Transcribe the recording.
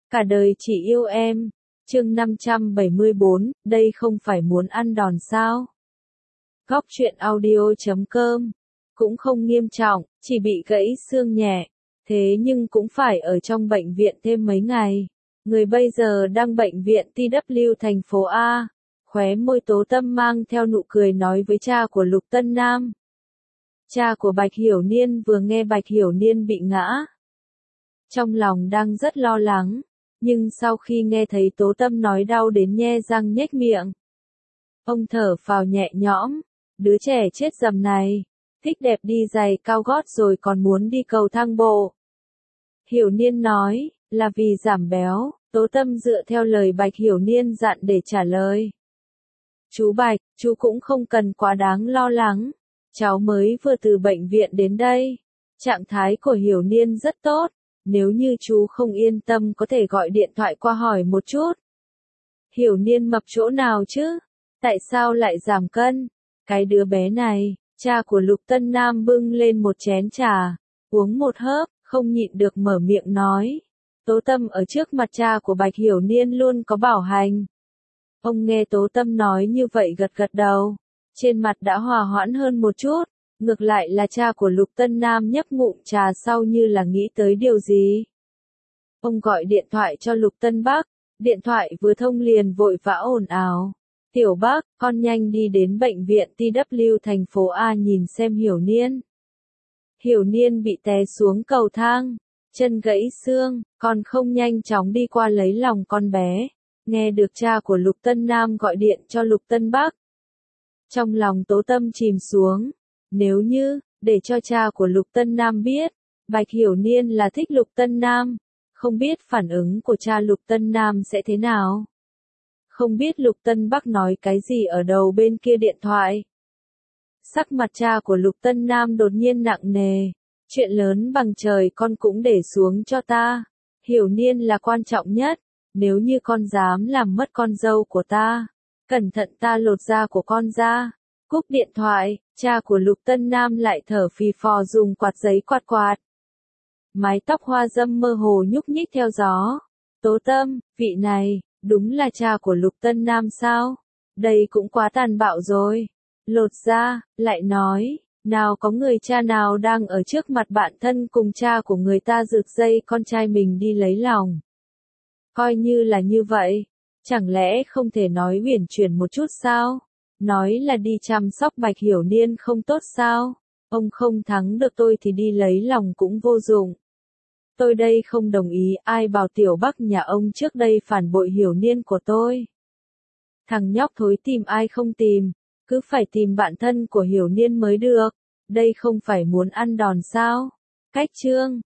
Cả đời chỉ yêu em. Chương 574, đây không phải muốn ăn đòn sao? Góc truyện audio.com. Cũng không nghiêm trọng, chỉ bị gãy xương nhẹ. Thế nhưng cũng phải ở trong bệnh viện thêm mấy ngày. Người bây giờ đang bệnh viện TW thành phố A. Khóe môi Tố Tâm mang theo nụ cười nói với cha của Lục Tân Nam. Cha của Bạch Hiểu Niên vừa nghe Bạch Hiểu Niên bị ngã. Trong lòng đang rất lo lắng. Nhưng sau khi nghe thấy Tố Tâm nói đau đến nhe răng nhếch miệng. Ông thở phào nhẹ nhõm. Đứa trẻ chết dầm này. Thích đẹp đi giày cao gót rồi còn muốn đi cầu thang bộ. Hiểu Niên nói, là vì giảm béo. Tố Tâm dựa theo lời Bạch Hiểu Niên dặn để trả lời. Chú Bạch, chú cũng không cần quá đáng lo lắng. Cháu mới vừa từ bệnh viện đến đây. Trạng thái của Hiểu Niên rất tốt. Nếu như chú không yên tâm có thể gọi điện thoại qua hỏi một chút. Hiểu Niên mập chỗ nào chứ? Tại sao lại giảm cân? Cái đứa bé này, cha của Lục Tân Nam bưng lên một chén trà, uống một hớp, không nhịn được mở miệng nói. Tố Tâm ở trước mặt cha của Bạch Hiểu Niên luôn có bảo hành. Ông nghe Tố Tâm nói như vậy gật gật đầu, trên mặt đã hòa hoãn hơn một chút. Ngược lại là cha của Lục Tân Nam nhấp ngụm trà sau như là nghĩ tới điều gì. Ông gọi điện thoại cho Lục Tân Bắc, điện thoại vừa thông liền vội vã ồn ào. Tiểu Bắc, con nhanh đi đến bệnh viện TW thành phố A nhìn xem Hiểu Niên. Hiểu Niên bị té xuống cầu thang, chân gãy xương, còn không nhanh chóng đi qua lấy lòng con bé. Nghe được cha của Lục Tân Nam gọi điện cho Lục Tân Bắc. Trong lòng Tố Tâm chìm xuống. Nếu như, để cho cha của Lục Tân Nam biết, Bạch Hiểu Niên là thích Lục Tân Nam, không biết phản ứng của cha Lục Tân Nam sẽ thế nào. Không biết Lục Tân Bắc nói cái gì ở đầu bên kia điện thoại. Sắc mặt cha của Lục Tân Nam đột nhiên nặng nề. Chuyện lớn bằng trời con cũng để xuống cho ta. Hiểu Niên là quan trọng nhất. Nếu như con dám làm mất con dâu của ta, cẩn thận ta lột da của con ra. Cúp điện thoại, cha của Lục Tân Nam lại thở phì phò dùng quạt giấy quạt quạt. Mái tóc hoa dâm mơ hồ nhúc nhích theo gió. Tố Tâm, vị này, đúng là cha của Lục Tân Nam sao? Đây cũng quá tàn bạo rồi. Lột da, lại nói, nào có người cha nào đang ở trước mặt bạn thân cùng cha của người ta rực dây con trai mình đi lấy lòng. Coi như là như vậy, chẳng lẽ không thể nói uyển chuyển một chút sao? Nói là đi chăm sóc Bạch Hiểu Niên không tốt sao? Ông không thắng được tôi thì đi lấy lòng cũng vô dụng. Tôi đây không đồng ý, ai bảo Tiểu Bắc nhà ông trước đây phản bội Hiểu Niên của tôi. Thằng nhóc thối tìm ai không tìm, cứ phải tìm bạn thân của Hiểu Niên mới được. Đây không phải muốn ăn đòn sao? Cách chương